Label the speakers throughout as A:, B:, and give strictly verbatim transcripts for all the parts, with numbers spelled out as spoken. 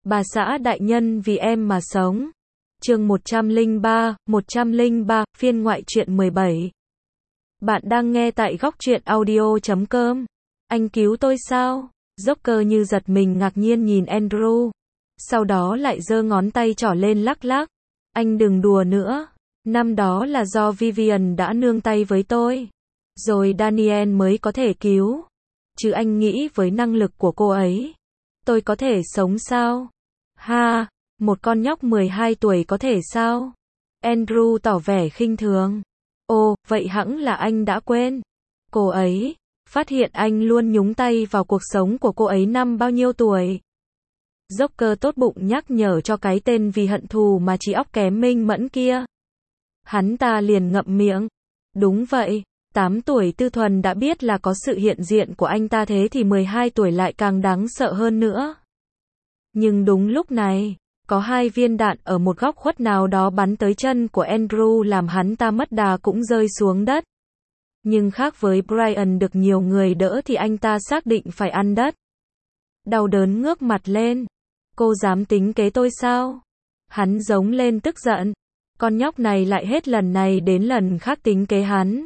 A: Bà xã đại nhân vì em mà sống. Chương một trăm lẻ ba, một trăm lẻ ba, phiên ngoại truyện mười bảy. Bạn đang nghe tại góc truyện audio chấm com. Anh cứu tôi sao? Joker như giật mình ngạc nhiên nhìn Andrew. Sau đó lại giơ ngón tay trỏ lên lắc lắc. Anh đừng đùa nữa. Năm đó là do Vivian đã nương tay với tôi. Rồi Daniel mới có thể cứu. Chứ anh nghĩ với năng lực của cô ấy, tôi có thể sống sao? Ha, một con nhóc mười hai tuổi có thể sao? Andrew tỏ vẻ khinh thường. Ồ, vậy hẳn là anh đã quên. Cô ấy, phát hiện anh luôn nhúng tay vào cuộc sống của cô ấy năm bao nhiêu tuổi. Joker tốt bụng nhắc nhở cho cái tên vì hận thù mà trí óc kém minh mẫn kia. Hắn ta liền ngậm miệng. Đúng vậy, tám tuổi Tư Thuần đã biết là có sự hiện diện của anh ta, thế thì mười hai tuổi lại càng đáng sợ hơn nữa. Nhưng đúng lúc này, có hai viên đạn ở một góc khuất nào đó bắn tới chân của Andrew làm hắn ta mất đà cũng rơi xuống đất. Nhưng khác với Brian được nhiều người đỡ thì anh ta xác định phải ăn đất. Đau đớn ngước mặt lên. Cô dám tính kế tôi sao? Hắn giống lên tức giận. Con nhóc này lại hết lần này đến lần khác tính kế hắn.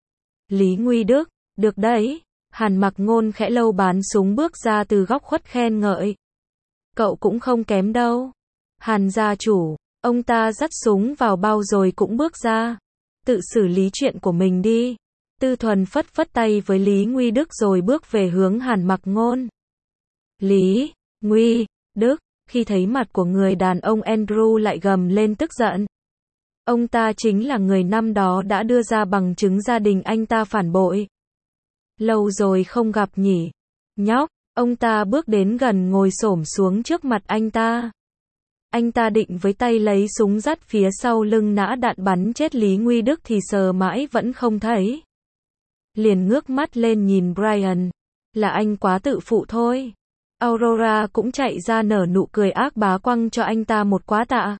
A: Lý Nguy Đức, được đấy. Hàn Mặc Ngôn khẽ lâu bán súng bước ra từ góc khuất khen ngợi. Cậu cũng không kém đâu. Hàn gia chủ, ông ta dắt súng vào bao rồi cũng bước ra. Tự xử lý chuyện của mình đi. Tư Thuần phất phất tay với Lý Nguy Đức rồi bước về hướng Hàn Mặc Ngôn. Lý Nguy Đức, khi thấy mặt của người đàn ông Andrew lại gầm lên tức giận. Ông ta chính là người năm đó đã đưa ra bằng chứng gia đình anh ta phản bội. Lâu rồi không gặp nhỉ. Nhóc, ông ta bước đến gần ngồi xổm xuống trước mặt anh ta. Anh ta định với tay lấy súng dắt phía sau lưng nã đạn bắn chết Lý Nguy Đức thì sờ mãi vẫn không thấy. Liền ngước mắt lên nhìn Brian. Là anh quá tự phụ thôi. Aurora cũng chạy ra nở nụ cười ác bá quăng cho anh ta một quá tạ.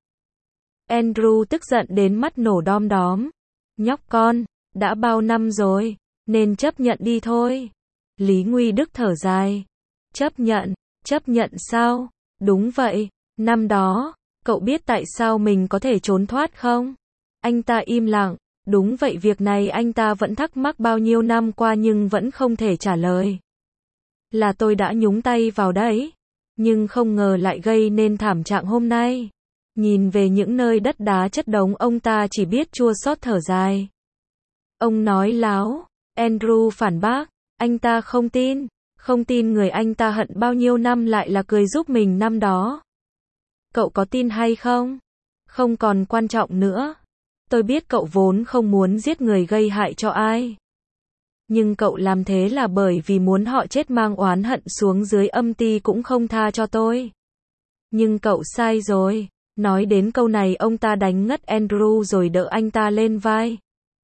A: Andrew tức giận đến mắt nổ đom đóm. Nhóc con, đã bao năm rồi, nên chấp nhận đi thôi. Lý Nguy Đức thở dài. Chấp nhận, chấp nhận sao? Đúng vậy, năm đó, cậu biết tại sao mình có thể trốn thoát không? Anh ta im lặng. Đúng vậy, việc này anh ta vẫn thắc mắc bao nhiêu năm qua nhưng vẫn không thể trả lời. Là tôi đã nhúng tay vào đấy, nhưng không ngờ lại gây nên thảm trạng hôm nay. Nhìn về những nơi đất đá chất đống, ông ta chỉ biết chua xót thở dài. Ông nói láo. Andrew phản bác. Anh ta không tin. Không tin người anh ta hận bao nhiêu năm lại là cười giúp mình năm đó. Cậu có tin hay không? Không còn quan trọng nữa. Tôi biết cậu vốn không muốn giết người gây hại cho ai. Nhưng cậu làm thế là bởi vì muốn họ chết mang oán hận xuống dưới âm ti cũng không tha cho tôi. Nhưng cậu sai rồi. Nói đến câu này ông ta đánh ngất Andrew rồi đỡ anh ta lên vai.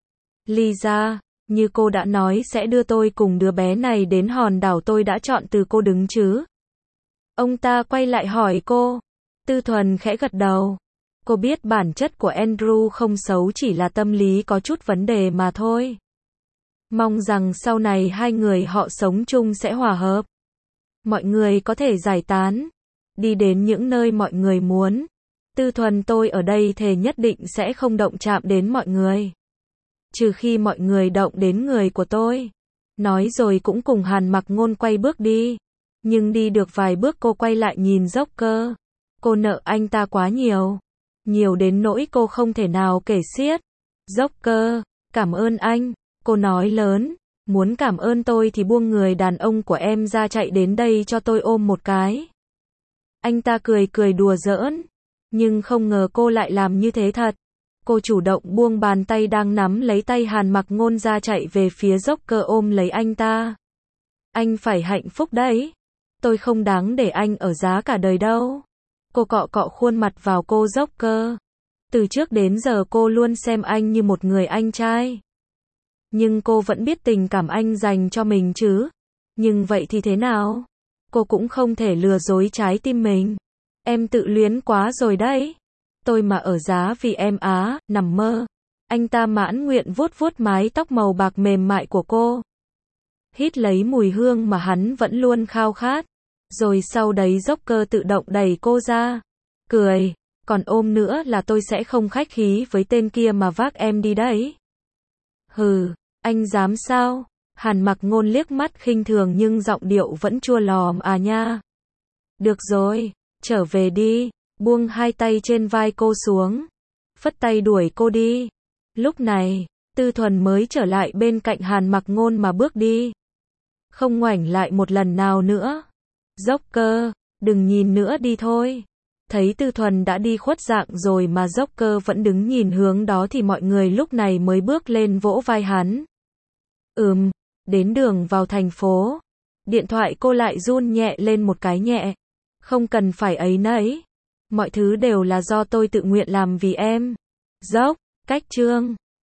A: Lisa, như cô đã nói sẽ đưa tôi cùng đứa bé này đến hòn đảo tôi đã chọn từ cô đứng chứ? Ông ta quay lại hỏi cô. Tư Thuần khẽ gật đầu. Cô biết bản chất của Andrew không xấu, chỉ là tâm lý có chút vấn đề mà thôi. Mong rằng sau này hai người họ sống chung sẽ hòa hợp. Mọi người có thể giải tán. Đi đến những nơi mọi người muốn. Tư Thuần, tôi ở đây thề nhất định sẽ không động chạm đến mọi người. Trừ khi mọi người động đến người của tôi. Nói rồi cũng cùng Hàn Mặc Ngôn quay bước đi. Nhưng đi được vài bước cô quay lại nhìn Joker. Cô nợ anh ta quá nhiều. Nhiều đến nỗi cô không thể nào kể xiết. Joker, cảm ơn anh. Cô nói lớn. Muốn cảm ơn tôi thì buông người đàn ông của em ra chạy đến đây cho tôi ôm một cái. Anh ta cười cười đùa giỡn. Nhưng không ngờ cô lại làm như thế thật. Cô chủ động buông bàn tay đang nắm lấy tay Hàn Mặc Ngôn ra chạy về phía Joker ôm lấy anh ta. Anh phải hạnh phúc đấy. Tôi không đáng để anh ở giá cả đời đâu. Cô cọ cọ khuôn mặt vào cô Joker. Từ trước đến giờ cô luôn xem anh như một người anh trai. Nhưng cô vẫn biết tình cảm anh dành cho mình chứ. Nhưng vậy thì thế nào? Cô cũng không thể lừa dối trái tim mình. Em tự luyến quá rồi đấy. Tôi mà ở giá vì em á, nằm mơ. Anh ta mãn nguyện vuốt vuốt mái tóc màu bạc mềm mại của cô. Hít lấy mùi hương mà hắn vẫn luôn khao khát. Rồi sau đấy Joker tự động đẩy cô ra. Cười. Còn ôm nữa là tôi sẽ không khách khí với tên kia mà vác em đi đấy. Hừ, anh dám sao? Hàn Mặc Ngôn liếc mắt khinh thường nhưng giọng điệu vẫn chua lòm à nha. Được rồi, trở về đi. Buông hai tay trên vai cô xuống. Phất tay đuổi cô đi. Lúc này, Tư Thuần mới trở lại bên cạnh Hàn Mặc Ngôn mà bước đi. Không ngoảnh lại một lần nào nữa. Joker, đừng nhìn nữa đi thôi. Thấy Tư Thuần đã đi khuất dạng rồi mà Joker vẫn đứng nhìn hướng đó thì mọi người lúc này mới bước lên vỗ vai hắn. Ừm, đến đường vào thành phố. Điện thoại cô lại run nhẹ lên một cái nhẹ. Không cần phải ấy nấy. Mọi thứ đều là do tôi tự nguyện làm vì em. Dốc, cách chương.